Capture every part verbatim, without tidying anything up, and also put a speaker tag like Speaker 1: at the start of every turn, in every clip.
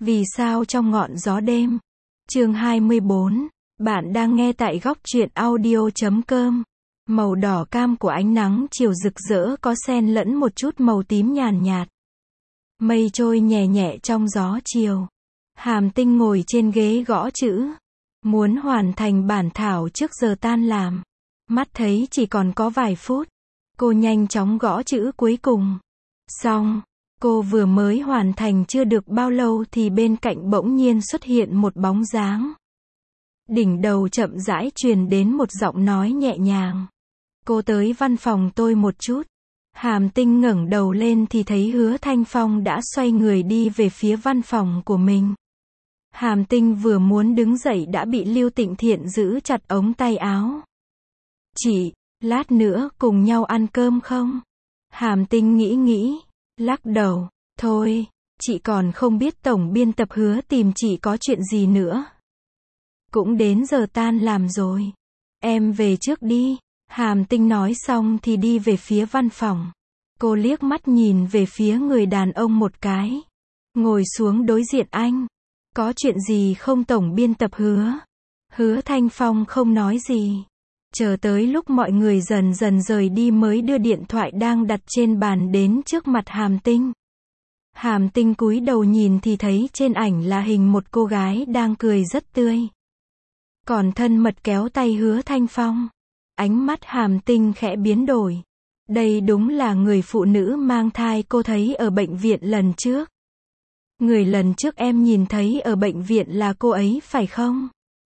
Speaker 1: Vì sao trong ngọn gió đêm? Chương hai mươi bốn. Bạn đang nghe tại góc truyện audio chấm com. Màu đỏ cam của ánh nắng chiều rực rỡ có xen lẫn một chút màu tím nhàn nhạt. Mây trôi nhẹ nhẹ trong gió chiều. Hàm Tinh ngồi trên ghế gõ chữ. Muốn hoàn thành bản thảo trước giờ tan làm. Mắt thấy chỉ còn có vài phút. Cô nhanh chóng gõ chữ cuối cùng. Xong. Cô vừa mới hoàn thành chưa được bao lâu thì bên cạnh bỗng nhiên xuất hiện một bóng dáng. Đỉnh đầu chậm rãi truyền đến một giọng nói nhẹ nhàng. Cô tới văn phòng tôi một chút. Hàm Tinh ngẩng đầu lên thì thấy Hứa Thanh Phong đã xoay người đi về phía văn phòng của mình. Hàm Tinh vừa muốn đứng dậy đã bị Lưu Tịnh Thiện giữ chặt ống tay áo. Chị, lát nữa cùng nhau ăn cơm không? Hàm Tinh nghĩ nghĩ, lắc đầu, thôi, chị còn không biết tổng biên tập Hứa tìm chị có chuyện gì nữa. Cũng đến giờ tan làm rồi. Em về trước đi. Hàm Tinh nói xong thì đi về phía văn phòng. Cô liếc mắt nhìn về phía người đàn ông một cái. Ngồi xuống đối diện anh. Có chuyện gì không tổng biên tập Hứa? Hứa Thanh Phong không nói gì. Chờ tới lúc mọi người dần dần rời đi mới đưa điện thoại đang đặt trên bàn đến trước mặt Hàm Tinh. Hàm Tinh cúi đầu nhìn thì thấy trên ảnh là hình một cô gái đang cười rất tươi. Còn thân mật kéo tay Hứa Thanh Phong. Ánh mắt Hàm Tinh khẽ biến đổi. Đây đúng là người phụ nữ mang thai cô thấy ở bệnh viện lần trước. Người lần trước em nhìn thấy ở bệnh viện là cô ấy phải không?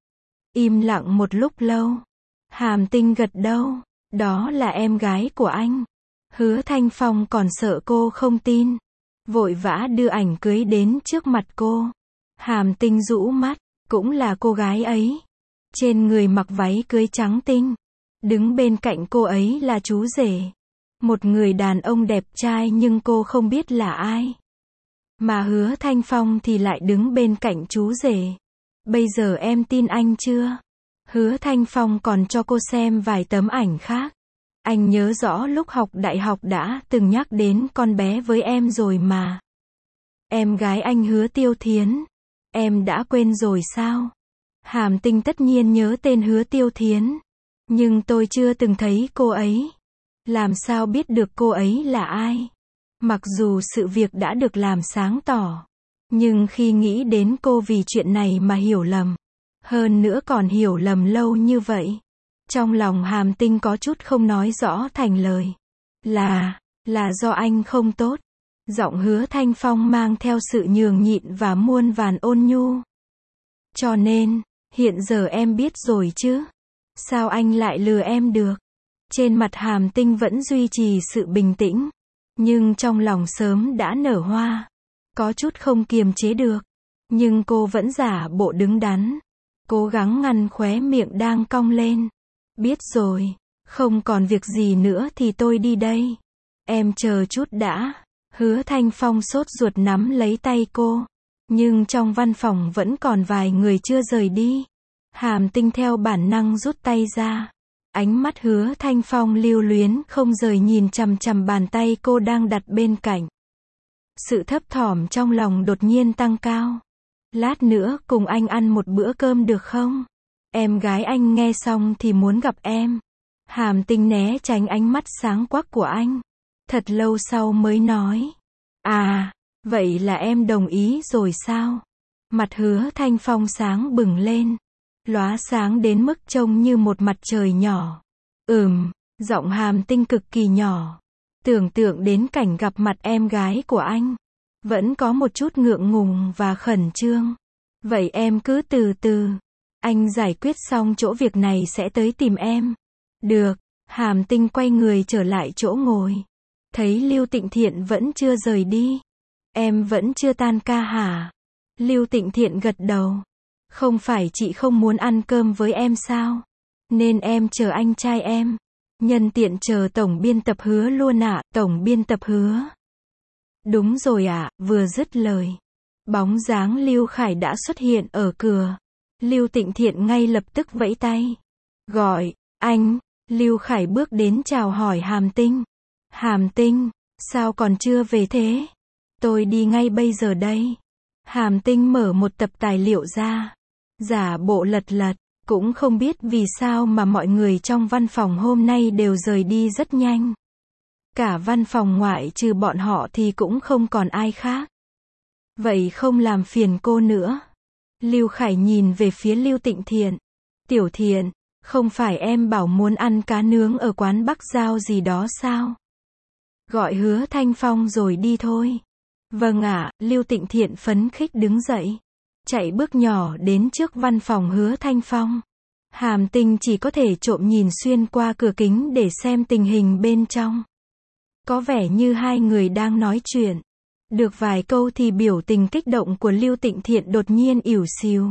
Speaker 1: Im lặng một lúc lâu. Hàm Tinh gật đầu. Đó là em gái của anh. Hứa Thanh Phong còn sợ cô không tin. Vội vã đưa ảnh cưới đến trước mặt cô. Hàm Tinh rũ mắt. Cũng là cô gái ấy. Trên người mặc váy cưới trắng tinh. Đứng bên cạnh cô ấy là chú rể. Một người đàn ông đẹp trai nhưng cô không biết là ai. Mà Hứa Thanh Phong thì lại đứng bên cạnh chú rể. Bây giờ em tin anh chưa? Hứa Thanh Phong còn cho cô xem vài tấm ảnh khác. Anh nhớ rõ lúc học đại học đã từng nhắc đến con bé với em rồi mà. Em gái anh Hứa Tiêu Thiến. Em đã quên rồi sao? Hàm Tinh tất nhiên nhớ tên Hứa Tiêu Thiến. Nhưng tôi chưa từng thấy cô ấy. Làm sao biết được cô ấy là ai? Mặc dù sự việc đã được làm sáng tỏ. Nhưng khi nghĩ đến cô vì chuyện này mà hiểu lầm. Hơn nữa còn hiểu lầm lâu như vậy. Trong lòng Hàm Tinh có chút không nói rõ thành lời. Là, là do anh không tốt. Giọng Hứa Thanh Phong mang theo sự nhường nhịn và muôn vàn ôn nhu. Cho nên, hiện giờ em biết rồi chứ. Sao anh lại lừa em được? Trên mặt Hàm Tinh vẫn duy trì sự bình tĩnh. Nhưng trong lòng sớm đã nở hoa. Có chút không kiềm chế được. Nhưng cô vẫn giả bộ đứng đắn. Cố gắng ngăn khóe miệng đang cong lên. Biết rồi. Không còn việc gì nữa thì tôi đi đây. Em chờ chút đã. Hứa Thanh Phong sốt ruột nắm lấy tay cô. Nhưng trong văn phòng vẫn còn vài người chưa rời đi. Hàm Tinh theo bản năng rút tay ra. Ánh mắt Hứa Thanh Phong lưu luyến không rời nhìn chằm chằm bàn tay cô đang đặt bên cạnh. Sự thấp thỏm trong lòng đột nhiên tăng cao. Lát nữa cùng anh ăn một bữa cơm được không? Em gái anh nghe xong thì muốn gặp em. Hàm Tinh né tránh ánh mắt sáng quắc của anh. Thật lâu sau mới nói. À, vậy là em đồng ý rồi sao? Mặt Hứa Thanh Phong sáng bừng lên. Lóa sáng đến mức trông như một mặt trời nhỏ. Ừm, giọng Hàm Tinh cực kỳ nhỏ. Tưởng tượng đến cảnh gặp mặt em gái của anh. Vẫn có một chút ngượng ngùng và khẩn trương. Vậy em cứ từ từ. Anh giải quyết xong chỗ việc này sẽ tới tìm em. Được, Hàm Tinh quay người trở lại chỗ ngồi. Thấy Lưu Tịnh Thiện vẫn chưa rời đi. Em vẫn chưa tan ca hả? Lưu Tịnh Thiện gật đầu. Không phải chị không muốn ăn cơm với em sao? Nên em chờ anh trai em. Nhân tiện chờ tổng biên tập Hứa luôn ạ, tổng biên tập Hứa. Đúng rồi ạ, à, vừa dứt lời. Bóng dáng Lưu Khải đã xuất hiện ở cửa. Lưu Tịnh Thiện ngay lập tức vẫy tay. Gọi, anh. Lưu Khải bước đến chào hỏi Hàm Tinh. Hàm Tinh, sao còn chưa về thế? Tôi đi ngay bây giờ đây. Hàm Tinh mở một tập tài liệu ra, giả bộ lật lật, cũng không biết vì sao mà mọi người trong văn phòng hôm nay đều rời đi rất nhanh. Cả văn phòng ngoại trừ bọn họ thì cũng không còn ai khác. Vậy không làm phiền cô nữa. Lưu Khải nhìn về phía Lưu Tịnh Thiện. Tiểu Thiện, không phải em bảo muốn ăn cá nướng ở quán Bắc Giao gì đó sao? Gọi Hứa Thanh Phong rồi đi thôi. Vâng ạ, Lưu Tịnh Thiện phấn khích đứng dậy. Chạy bước nhỏ đến trước văn phòng Hứa Thanh Phong. Hàm Tinh chỉ có thể trộm nhìn xuyên qua cửa kính để xem tình hình bên trong. Có vẻ như hai người đang nói chuyện. Được vài câu thì biểu tình kích động của Lưu Tịnh Thiện đột nhiên ỉu xìu.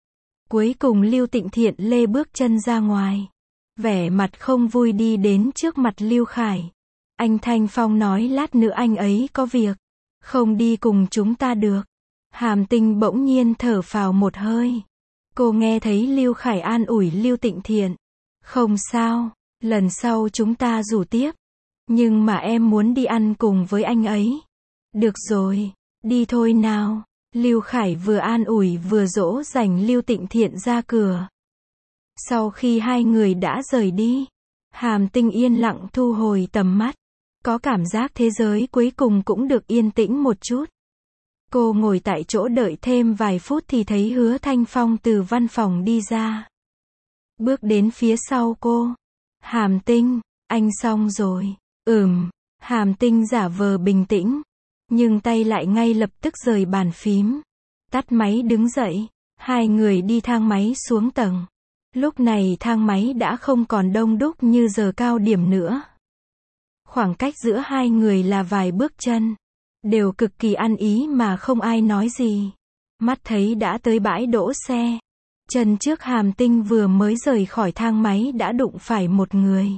Speaker 1: Cuối cùng Lưu Tịnh Thiện lê bước chân ra ngoài. Vẻ mặt không vui đi đến trước mặt Lưu Khải. Anh Thanh Phong nói lát nữa anh ấy có việc. Không đi cùng chúng ta được. Hàm Tinh bỗng nhiên thở phào một hơi. Cô nghe thấy Lưu Khải an ủi Lưu Tịnh Thiện. Không sao, lần sau chúng ta rủ tiếp. Nhưng mà em muốn đi ăn cùng với anh ấy. Được rồi, đi thôi nào. Lưu Khải vừa an ủi vừa dỗ dành Lưu Tịnh Thiện ra cửa. Sau khi hai người đã rời đi, Hàm Tinh yên lặng thu hồi tầm mắt. Có cảm giác thế giới cuối cùng cũng được yên tĩnh một chút. Cô ngồi tại chỗ đợi thêm vài phút thì thấy Hứa Thanh Phong từ văn phòng đi ra. Bước đến phía sau cô. Hàm Tinh, anh xong rồi. Ừm, Hàm Tinh giả vờ bình tĩnh. Nhưng tay lại ngay lập tức rời bàn phím. Tắt máy đứng dậy. Hai người đi thang máy xuống tầng. Lúc này thang máy đã không còn đông đúc như giờ cao điểm nữa. Khoảng cách giữa hai người là vài bước chân. Đều cực kỳ ăn ý mà không ai nói gì. Mắt thấy đã tới bãi đỗ xe. Chân trước Hàm Tinh vừa mới rời khỏi thang máy đã đụng phải một người.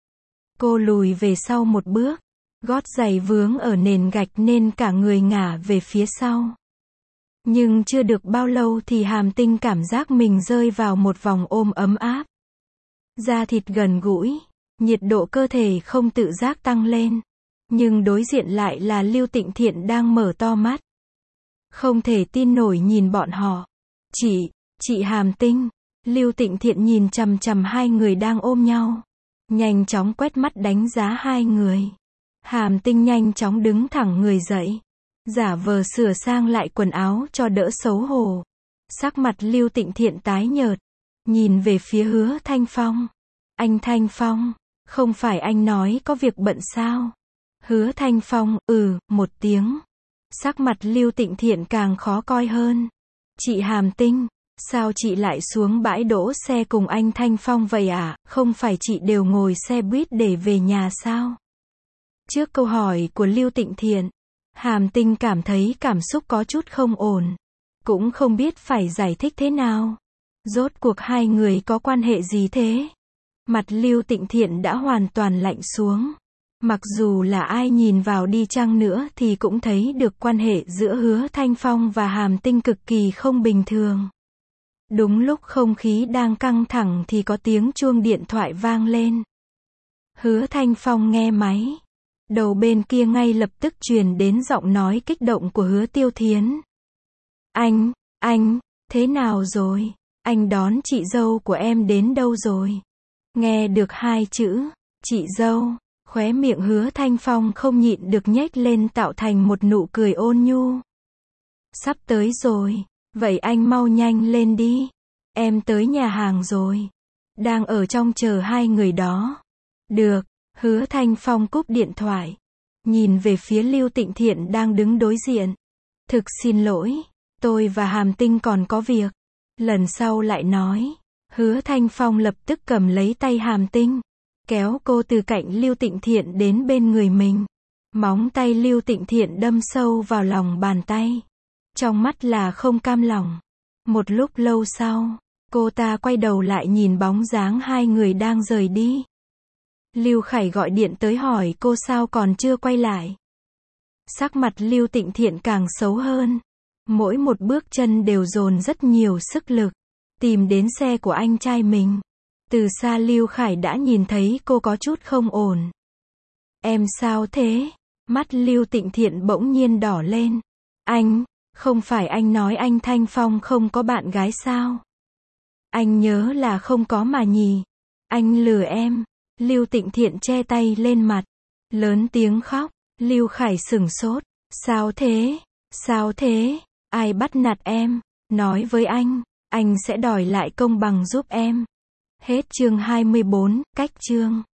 Speaker 1: Cô lùi về sau một bước. Gót giày vướng ở nền gạch nên cả người ngả về phía sau. Nhưng chưa được bao lâu thì Hàm Tinh cảm giác mình rơi vào một vòng ôm ấm áp. Da thịt gần gũi, nhiệt độ cơ thể không tự giác tăng lên. Nhưng đối diện lại là Lưu Tịnh Thiện đang mở to mắt. Không thể tin nổi nhìn bọn họ. Chị, chị Hàm Tinh. Lưu Tịnh Thiện nhìn chằm chằm hai người đang ôm nhau. Nhanh chóng quét mắt đánh giá hai người. Hàm Tinh nhanh chóng đứng thẳng người dậy. Giả vờ sửa sang lại quần áo cho đỡ xấu hổ. Sắc mặt Lưu Tịnh Thiện tái nhợt. Nhìn về phía Hứa Thanh Phong. Anh Thanh Phong, không phải anh nói có việc bận sao? Hứa Thanh Phong, ừ, một tiếng. Sắc mặt Lưu Tịnh Thiện càng khó coi hơn. Chị Hàm Tinh, sao chị lại xuống bãi đỗ xe cùng anh Thanh Phong vậy à? Không phải chị đều ngồi xe buýt để về nhà sao? Trước câu hỏi của Lưu Tịnh Thiện, Hàm Tinh cảm thấy cảm xúc có chút không ổn. Cũng không biết phải giải thích thế nào. Rốt cuộc hai người có quan hệ gì thế? Mặt Lưu Tịnh Thiện đã hoàn toàn lạnh xuống. Mặc dù là ai nhìn vào đi chăng nữa thì cũng thấy được quan hệ giữa Hứa Thanh Phong và Hàm Tinh cực kỳ không bình thường. Đúng lúc không khí đang căng thẳng thì có tiếng chuông điện thoại vang lên. Hứa Thanh Phong nghe máy. Đầu bên kia ngay lập tức truyền đến giọng nói kích động của Hứa Tiêu Thiến. Anh, anh, thế nào rồi? Anh đón chị dâu của em đến đâu rồi? Nghe được hai chữ, chị dâu, khóe miệng Hứa Thanh Phong không nhịn được nhếch lên tạo thành một nụ cười ôn nhu. Sắp tới rồi, vậy anh mau nhanh lên đi. Em tới nhà hàng rồi. Đang ở trong chờ hai người đó. Được, Hứa Thanh Phong cúp điện thoại. Nhìn về phía Lưu Tịnh Thiện đang đứng đối diện. Thực xin lỗi, tôi và Hàm Tinh còn có việc. Lần sau lại nói. Hứa Thanh Phong lập tức cầm lấy tay Hàm Tinh. Kéo cô từ cạnh Lưu Tịnh Thiện đến bên người mình. Móng tay Lưu Tịnh Thiện đâm sâu vào lòng bàn tay. Trong mắt là không cam lòng. Một lúc lâu sau, cô ta quay đầu lại nhìn bóng dáng hai người đang rời đi. Lưu Khải gọi điện tới hỏi cô sao còn chưa quay lại. Sắc mặt Lưu Tịnh Thiện càng xấu hơn. Mỗi một bước chân đều dồn rất nhiều sức lực. Tìm đến xe của anh trai mình. Từ xa Lưu Khải đã nhìn thấy cô có chút không ổn. Em sao thế? Mắt Lưu Tịnh Thiện bỗng nhiên đỏ lên. Anh, Không phải anh nói anh Thanh Phong không có bạn gái sao? Anh nhớ là không có mà nhỉ. Anh lừa em. Lưu Tịnh Thiện che tay lên mặt. Lớn tiếng khóc. Lưu Khải sửng sốt. Sao thế? Sao thế? Ai bắt nạt em? Nói với anh. Anh sẽ đòi lại công bằng giúp em. Hết chương hai mươi bốn, cách chương.